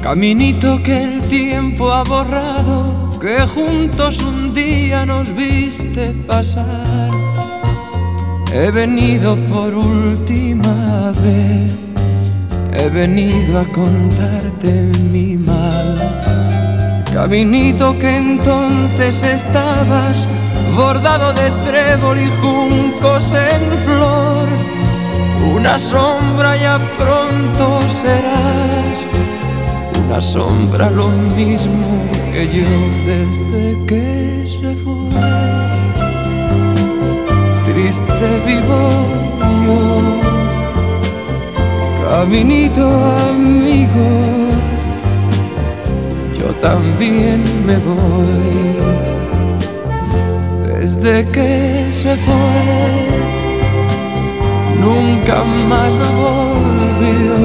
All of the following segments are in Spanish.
Caminito que el tiempo ha borrado, que juntos un día nos viste pasar. He venido por última vez, he venido a contarte mi mal. Caminito que entonces estabas bordado de trébol y juncos en flor. Una sombra ya pronto serás, una sombra lo mismo que yo desde que se fue. Triste vivo yo, caminito amigo, yo también me voy. Desde que se fue, nunca más volvió.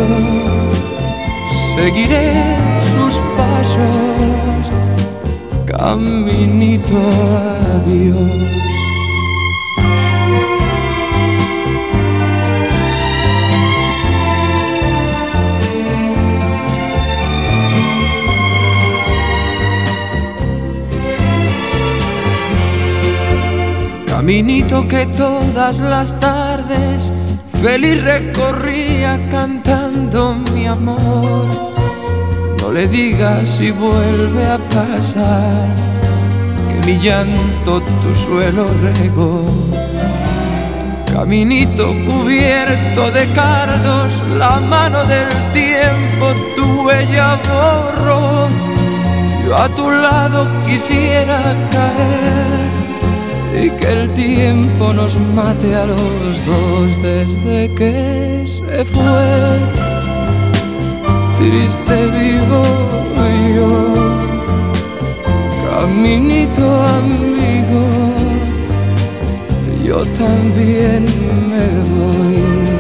Seguiré sus pasos, caminito a Dios. Caminito que todas las tardes feliz recorría cantando mi amor. No le digas si vuelve a pasar que mi llanto tu suelo regó. Caminito cubierto de cardos, la mano del tiempo tu huella borró. Yo a tu lado quisiera caer y que el tiempo nos mate a los dos. Desde que se fue, triste vivo yo, caminito amigo, yo también me voy.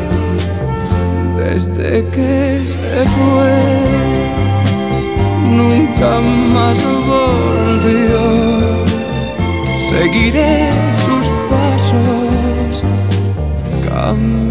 Desde que se fue, nunca más volvió. Seguiré sus pasos,